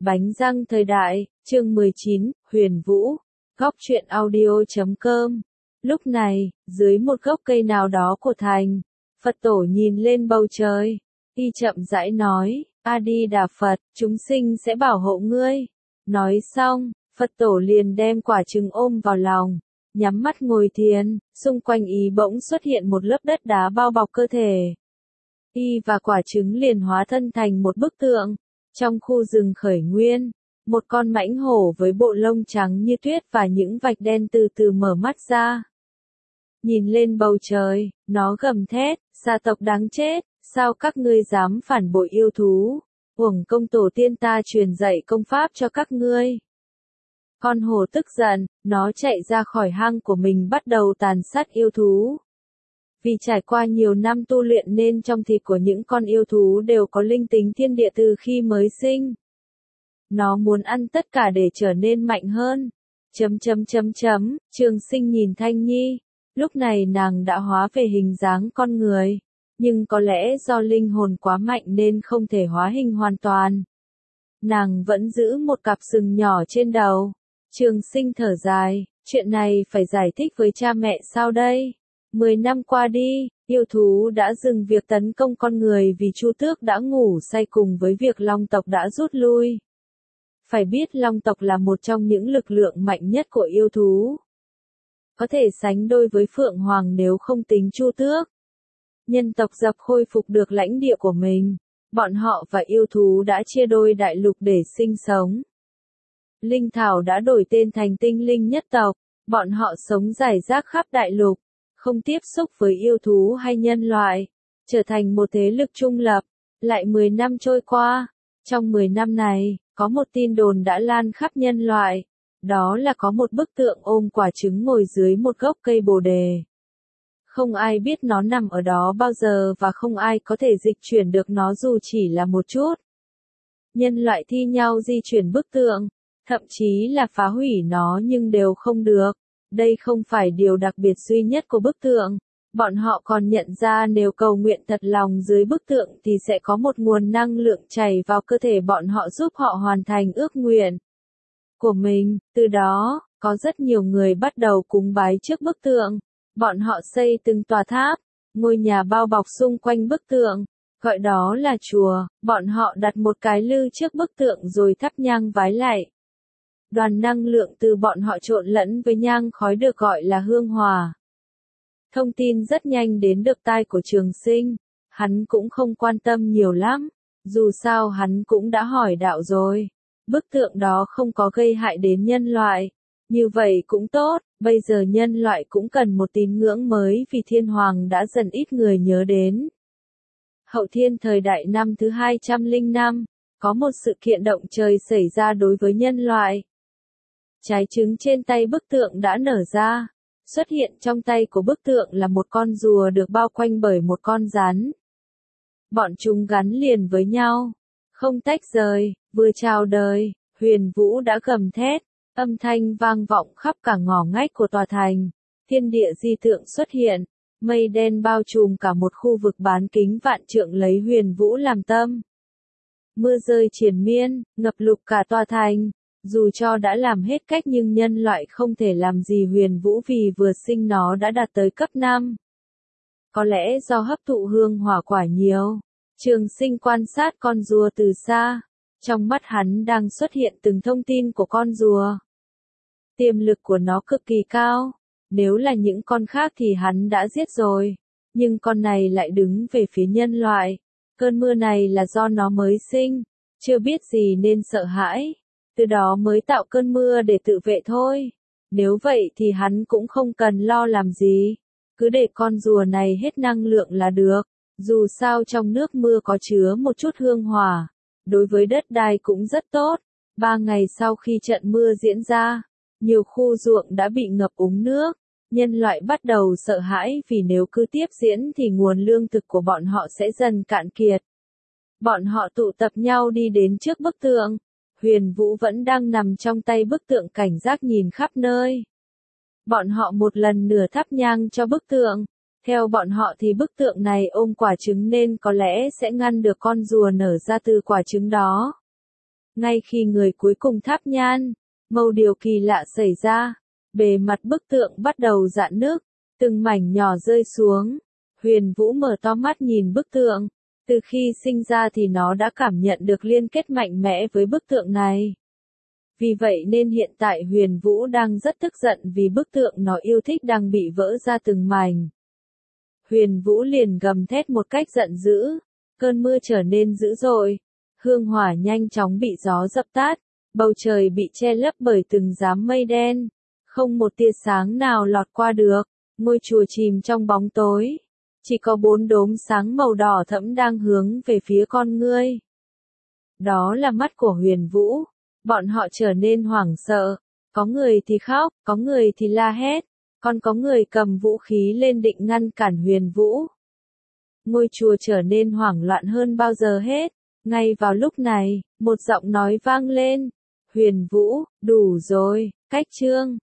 Bánh răng thời đại, chương 19, Huyền Vũ, góc truyện audio.com. Lúc này, dưới một gốc cây nào đó của thành, Phật tổ nhìn lên bầu trời, y chậm rãi nói, A Di Đà Phật, chúng sinh sẽ bảo hộ ngươi. Nói xong, Phật tổ liền đem quả trứng ôm vào lòng, nhắm mắt ngồi thiền, xung quanh y bỗng xuất hiện một lớp đất đá bao bọc cơ thể. Y và quả trứng liền hóa thân thành một bức tượng. Trong khu rừng khởi nguyên, một con mãnh hổ với bộ lông trắng như tuyết và những vạch đen từ từ mở mắt ra. Nhìn lên bầu trời, nó gầm thét, gia tộc đáng chết, sao các ngươi dám phản bội yêu thú, uổng công tổ tiên ta truyền dạy công pháp cho các ngươi. Con hổ tức giận, nó chạy ra khỏi hang của mình bắt đầu tàn sát yêu thú. Vì trải qua nhiều năm tu luyện nên trong thịt của những con yêu thú đều có linh tính thiên địa từ khi mới sinh. Nó muốn ăn tất cả để trở nên mạnh hơn. Trường Sinh nhìn Thanh Nhi. Lúc này nàng đã hóa về hình dáng con người. Nhưng có lẽ do linh hồn quá mạnh nên không thể hóa hình hoàn toàn. Nàng vẫn giữ một cặp sừng nhỏ trên đầu. Trường Sinh thở dài, chuyện này phải giải thích với cha mẹ sao đây? 10 năm qua đi, yêu thú đã dừng việc tấn công con người vì Chu Tước đã ngủ say cùng với việc Long tộc đã rút lui. Phải biết Long tộc là một trong những lực lượng mạnh nhất của yêu thú. Có thể sánh đôi với Phượng Hoàng nếu không tính Chu Tước. Nhân tộc dập khôi phục được lãnh địa của mình. Bọn họ và yêu thú đã chia đôi đại lục để sinh sống. Linh Thảo đã đổi tên thành Tinh Linh nhất tộc. Bọn họ sống rải rác khắp đại lục. Không tiếp xúc với yêu thú hay nhân loại, trở thành một thế lực trung lập. Lại 10 năm trôi qua, trong 10 năm này, có một tin đồn đã lan khắp nhân loại, đó là có một bức tượng ôm quả trứng ngồi dưới một gốc cây bồ đề. Không ai biết nó nằm ở đó bao giờ và không ai có thể dịch chuyển được nó dù chỉ là một chút. Nhân loại thi nhau di chuyển bức tượng, thậm chí là phá hủy nó nhưng đều không được. Đây không phải điều đặc biệt duy nhất của bức tượng. Bọn họ còn nhận ra nếu cầu nguyện thật lòng dưới bức tượng thì sẽ có một nguồn năng lượng chảy vào cơ thể bọn họ giúp họ hoàn thành ước nguyện của mình. Từ đó, có rất nhiều người bắt đầu cúng bái trước bức tượng. Bọn họ xây từng tòa tháp, ngôi nhà bao bọc xung quanh bức tượng, gọi đó là chùa. Bọn họ đặt một cái lư trước bức tượng rồi thắp nhang vái lạy. Đoàn năng lượng từ bọn họ trộn lẫn với nhang khói được gọi là hương hòa. Thông tin rất nhanh đến được tai của Trường Sinh, hắn cũng không quan tâm nhiều lắm, dù sao hắn cũng đã hỏi đạo rồi. Bức tượng đó không có gây hại đến nhân loại, như vậy cũng tốt, bây giờ nhân loại cũng cần một tín ngưỡng mới vì Thiên Hoàng đã dần ít người nhớ đến. Hậu Thiên thời đại năm thứ 205, có một sự kiện động trời xảy ra đối với nhân loại. Trái trứng trên tay bức tượng đã nở ra. Xuất hiện trong tay của bức tượng là một con rùa được bao quanh bởi một con rắn. Bọn chúng gắn liền với nhau, không tách rời. Vừa chào đời, Huyền Vũ đã gầm thét, âm thanh vang vọng khắp cả ngõ ngách của tòa thành. Thiên địa di tượng xuất hiện, mây đen bao trùm cả một khu vực bán kính vạn trượng lấy Huyền Vũ làm tâm. Mưa rơi triền miên, ngập lụt cả tòa thành. Dù cho đã làm hết cách nhưng nhân loại không thể làm gì Huyền Vũ vì vừa sinh nó đã đạt tới cấp 5. Có lẽ do hấp thụ hương hỏa quả nhiều. Trường Sinh quan sát con rùa từ xa. Trong mắt hắn đang xuất hiện từng thông tin của con rùa. Tiềm lực của nó cực kỳ cao. Nếu là những con khác thì hắn đã giết rồi. Nhưng con này lại đứng về phía nhân loại. Cơn mưa này là do nó mới sinh. Chưa biết gì nên sợ hãi. Từ đó mới tạo cơn mưa để tự vệ thôi. Nếu vậy thì hắn cũng không cần lo làm gì. Cứ để con rùa này hết năng lượng là được. Dù sao trong nước mưa có chứa một chút hương hỏa. Đối với đất đai cũng rất tốt. 3 ngày sau khi trận mưa diễn ra, nhiều khu ruộng đã bị ngập úng nước. Nhân loại bắt đầu sợ hãi vì nếu cứ tiếp diễn thì nguồn lương thực của bọn họ sẽ dần cạn kiệt. Bọn họ tụ tập nhau đi đến trước bức tượng. Huyền Vũ vẫn đang nằm trong tay bức tượng cảnh giác nhìn khắp nơi. Bọn họ một lần nửa thắp nhang cho bức tượng. Theo bọn họ thì bức tượng này ôm quả trứng nên có lẽ sẽ ngăn được con rùa nở ra từ quả trứng đó. Ngay khi người cuối cùng thắp nhang, một điều kỳ lạ xảy ra. Bề mặt bức tượng bắt đầu rạn nứt, từng mảnh nhỏ rơi xuống. Huyền Vũ mở to mắt nhìn bức tượng. Từ khi sinh ra thì nó đã cảm nhận được liên kết mạnh mẽ với bức tượng này. Vì vậy nên hiện tại Huyền Vũ đang rất tức giận vì bức tượng nó yêu thích đang bị vỡ ra từng mảnh. Huyền Vũ liền gầm thét một cách giận dữ. Cơn mưa trở nên dữ dội. Hương hỏa nhanh chóng bị gió dập tắt. Bầu trời bị che lấp bởi từng đám mây đen. Không một tia sáng nào lọt qua được. Ngôi chùa chìm trong bóng tối. Chỉ có 4 đốm sáng màu đỏ thẫm đang hướng về phía con ngươi. Đó là mắt của Huyền Vũ. Bọn họ trở nên hoảng sợ. Có người thì khóc, có người thì la hét. Còn có người cầm vũ khí lên định ngăn cản Huyền Vũ. Ngôi chùa trở nên hoảng loạn hơn bao giờ hết. Ngay vào lúc này, một giọng nói vang lên. Huyền Vũ, đủ rồi, cách chương.